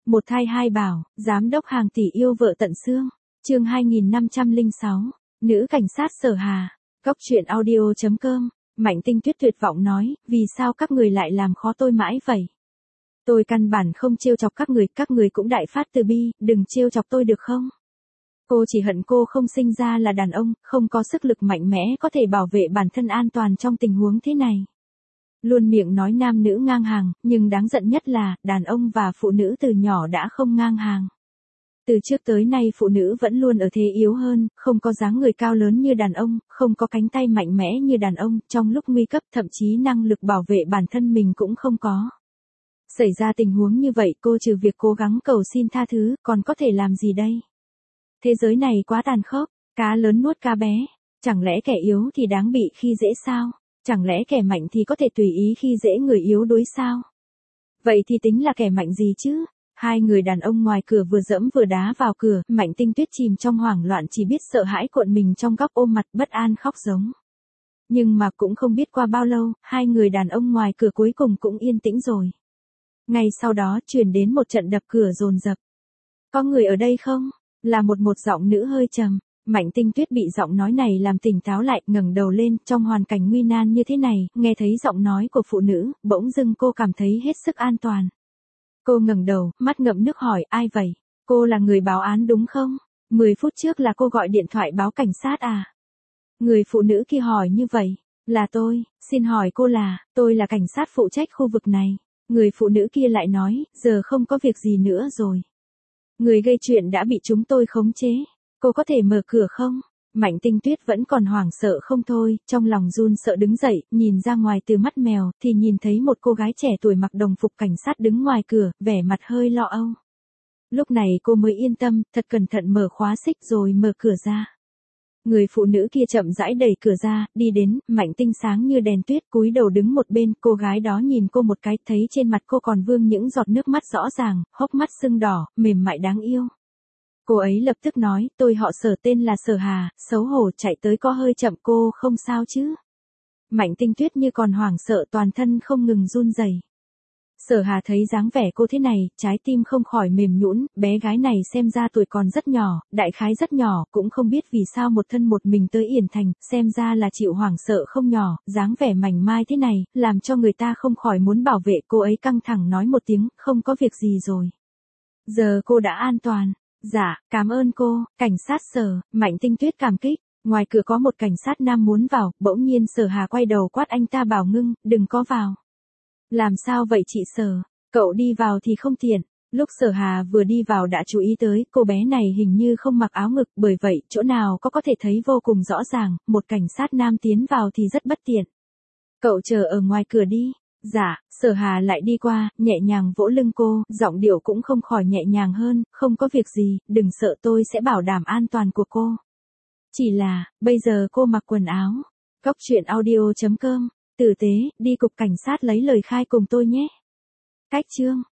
Một thai hai bảo, giám đốc hàng tỷ yêu vợ tận xương. Chương 2506. Nữ cảnh sát Sở Hà. Góc truyện audio.com. Mạnh Tinh Tuyết tuyệt vọng nói, vì sao các người lại làm khó tôi mãi vậy? Tôi căn bản không trêu chọc các người cũng đại phát từ bi, đừng trêu chọc tôi được không? Cô chỉ hận cô không sinh ra là đàn ông, không có sức lực mạnh mẽ có thể bảo vệ bản thân an toàn trong tình huống thế này. Luôn miệng nói nam nữ ngang hàng, nhưng đáng giận nhất là, đàn ông và phụ nữ từ nhỏ đã không ngang hàng. Từ trước tới nay phụ nữ vẫn luôn ở thế yếu hơn, không có dáng người cao lớn như đàn ông, không có cánh tay mạnh mẽ như đàn ông, trong lúc nguy cấp thậm chí năng lực bảo vệ bản thân mình cũng không có. Xảy ra tình huống như vậy cô trừ việc cố gắng cầu xin tha thứ, còn có thể làm gì đây? Thế giới này quá tàn khốc, cá lớn nuốt cá bé, chẳng lẽ kẻ yếu thì đáng bị khi dễ sao? Chẳng lẽ kẻ mạnh thì có thể tùy ý khi dễ người yếu đuối sao? Vậy thì tính là kẻ mạnh gì chứ? Hai người đàn ông ngoài cửa vừa dẫm vừa đá vào cửa, Mạnh Tinh Tuyết chìm trong hoảng loạn chỉ biết sợ hãi cuộn mình trong góc ôm mặt bất an khóc giống. Nhưng mà cũng không biết qua bao lâu, hai người đàn ông ngoài cửa cuối cùng cũng yên tĩnh rồi. Ngay sau đó truyền đến một trận đập cửa dồn dập. Có người ở đây không? Là một giọng nữ hơi trầm. Mạnh Tinh Tuyết bị giọng nói này làm tỉnh táo lại, ngẩng đầu lên, trong hoàn cảnh nguy nan như thế này, nghe thấy giọng nói của phụ nữ, bỗng dưng cô cảm thấy hết sức an toàn. Cô ngẩng đầu, mắt ngậm nước hỏi, ai vậy? Cô là người báo án đúng không? 10 phút trước là cô gọi điện thoại báo cảnh sát à? Người phụ nữ kia hỏi như vậy, là tôi, xin hỏi cô tôi là cảnh sát phụ trách khu vực này. Người phụ nữ kia lại nói, giờ không có việc gì nữa rồi. Người gây chuyện đã bị chúng tôi khống chế. Cô có thể mở cửa không? Mạnh Tinh Tuyết vẫn còn hoảng sợ không thôi, trong lòng run sợ đứng dậy, nhìn ra ngoài từ mắt mèo, thì nhìn thấy một cô gái trẻ tuổi mặc đồng phục cảnh sát đứng ngoài cửa, vẻ mặt hơi lo âu. Lúc này cô mới yên tâm, thật cẩn thận mở khóa xích rồi mở cửa ra. Người phụ nữ kia chậm rãi đẩy cửa ra, đi đến, Mạnh Tinh sáng như đèn tuyết cúi đầu đứng một bên, cô gái đó nhìn cô một cái, thấy trên mặt cô còn vương những giọt nước mắt rõ ràng, hốc mắt sưng đỏ, mềm mại đáng yêu. Cô ấy lập tức nói, tôi họ Sở tên là Sở Hà, xấu hổ chạy tới có hơi chậm, cô không sao chứ? Mạnh Tinh Tuyết như còn hoảng sợ toàn thân không ngừng run rẩy. Sở Hà thấy dáng vẻ cô thế này, trái tim không khỏi mềm nhũn, bé gái này xem ra tuổi còn rất nhỏ, đại khái rất nhỏ, cũng không biết vì sao một thân một mình tới Yển Thành, xem ra là chịu hoảng sợ không nhỏ, dáng vẻ mảnh mai thế này, làm cho người ta không khỏi muốn bảo vệ cô ấy, căng thẳng nói một tiếng, không có việc gì rồi. Giờ cô đã an toàn. Dạ, cảm ơn cô, cảnh sát Sở. Mạnh Tinh Tuyết cảm kích. Ngoài cửa có một cảnh sát nam muốn vào, bỗng nhiên Sở Hà quay đầu quát anh ta bảo ngưng, đừng có vào. Làm sao vậy chị Sở? Cậu đi vào thì không tiện. Lúc Sở Hà vừa đi vào đã chú ý tới, cô bé này hình như không mặc áo ngực, bởi vậy, chỗ nào có thể thấy vô cùng rõ ràng, một cảnh sát nam tiến vào thì rất bất tiện. Cậu chờ ở ngoài cửa đi. Dạ, Sở Hà lại đi qua, nhẹ nhàng vỗ lưng cô, giọng điệu cũng không khỏi nhẹ nhàng hơn, không có việc gì, đừng sợ tôi sẽ bảo đảm an toàn của cô. Chỉ là, bây giờ cô mặc quần áo. Góc truyện audio.com, tử tế, đi cục cảnh sát lấy lời khai cùng tôi nhé. Cách chương.